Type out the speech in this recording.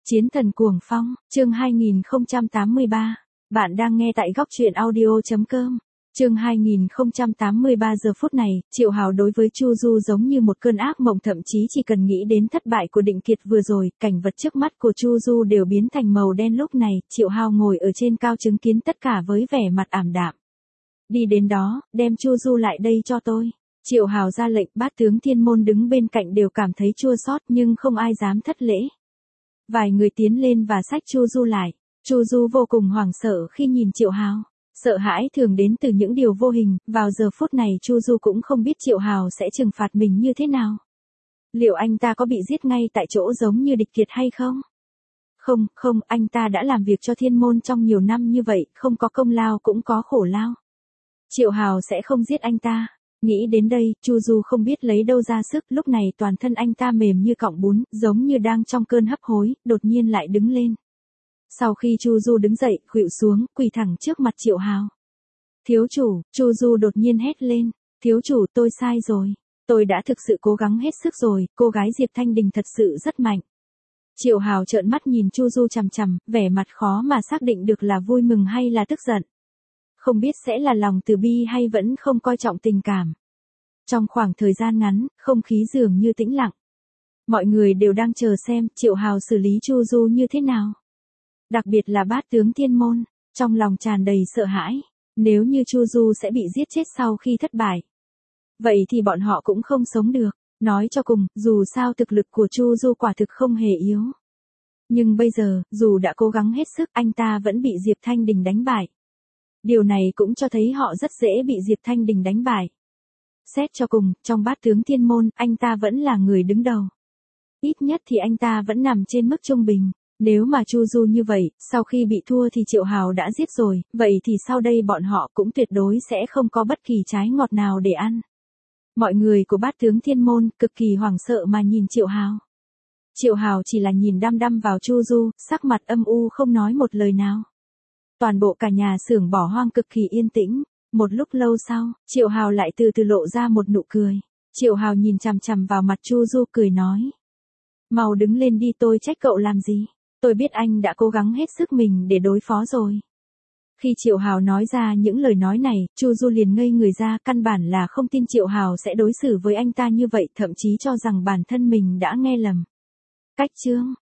Chiến thần cuồng phong, chương 2083. Bạn đang nghe tại góc truyện audio.com. Chương 2083 giờ phút này, Triệu Hào đối với Chu Du giống như một cơn ác mộng, thậm chí chỉ cần nghĩ đến thất bại của Định Kiệt vừa rồi, cảnh vật trước mắt của Chu Du đều biến thành màu đen. Lúc này, Triệu Hào ngồi ở trên cao chứng kiến tất cả với vẻ mặt ảm đạm. Đi đến đó, đem Chu Du lại đây cho tôi. Triệu Hào ra lệnh, bát tướng thiên môn đứng bên cạnh đều cảm thấy chua xót nhưng không ai dám thất lễ. Vài người tiến lên và xách Chu Du lại. Chu Du vô cùng hoảng sợ khi nhìn Triệu Hào. Sợ hãi thường đến từ những điều vô hình, vào giờ phút này Chu Du cũng không biết Triệu Hào sẽ trừng phạt mình như thế nào. Liệu anh ta có bị giết ngay tại chỗ giống như Địch Kiệt hay không? Không, anh ta đã làm việc cho thiên môn trong nhiều năm như vậy, không có công lao cũng có khổ lao. Triệu Hào sẽ không giết anh ta. Nghĩ đến đây, Chu Du không biết lấy đâu ra sức, lúc này toàn thân anh ta mềm như cọng bún, giống như đang trong cơn hấp hối, đột nhiên lại đứng lên. Sau khi Chu Du đứng dậy, khuỵu xuống, quỳ thẳng trước mặt Triệu Hào. Thiếu chủ, Chu Du đột nhiên hét lên, thiếu chủ tôi sai rồi. Tôi đã thực sự cố gắng hết sức rồi, cô gái Diệp Thanh Đình thật sự rất mạnh. Triệu Hào trợn mắt nhìn Chu Du chằm chằm, vẻ mặt khó mà xác định được là vui mừng hay là tức giận. Không biết sẽ là lòng từ bi hay vẫn không coi trọng tình cảm. Trong khoảng thời gian ngắn, không khí dường như tĩnh lặng. Mọi người đều đang chờ xem Triệu Hào xử lý Chu Du như thế nào. Đặc biệt là bát tướng thiên môn, trong lòng tràn đầy sợ hãi. Nếu như Chu Du sẽ bị giết chết sau khi thất bại, vậy thì bọn họ cũng không sống được. Nói cho cùng, dù sao thực lực của Chu Du quả thực không hề yếu. Nhưng bây giờ, dù đã cố gắng hết sức, anh ta vẫn bị Diệp Thanh Đình đánh bại. Điều này cũng cho thấy họ rất dễ bị Diệp Thanh Đình đánh bại. Xét cho cùng, trong bát tướng thiên môn, anh ta vẫn là người đứng đầu. Ít nhất thì anh ta vẫn nằm trên mức trung bình. Nếu mà Chu Du như vậy, sau khi bị thua thì Triệu Hào đã giết rồi, vậy thì sau đây bọn họ cũng tuyệt đối sẽ không có bất kỳ trái ngọt nào để ăn. Mọi người của bát tướng thiên môn cực kỳ hoảng sợ mà nhìn Triệu Hào. Triệu Hào chỉ là nhìn đăm đăm vào Chu Du, sắc mặt âm u không nói một lời nào. Toàn bộ cả nhà xưởng bỏ hoang cực kỳ yên tĩnh. Một lúc lâu sau, Triệu Hào lại từ từ lộ ra một nụ cười. Triệu Hào nhìn chằm chằm vào mặt Chu Du cười nói. Mau đứng lên đi, tôi trách cậu làm gì? Tôi biết anh đã cố gắng hết sức mình để đối phó rồi. Khi Triệu Hào nói ra những lời nói này, Chu Du liền ngây người ra, căn bản là không tin Triệu Hào sẽ đối xử với anh ta như vậy, thậm chí cho rằng bản thân mình đã nghe lầm. Cách chương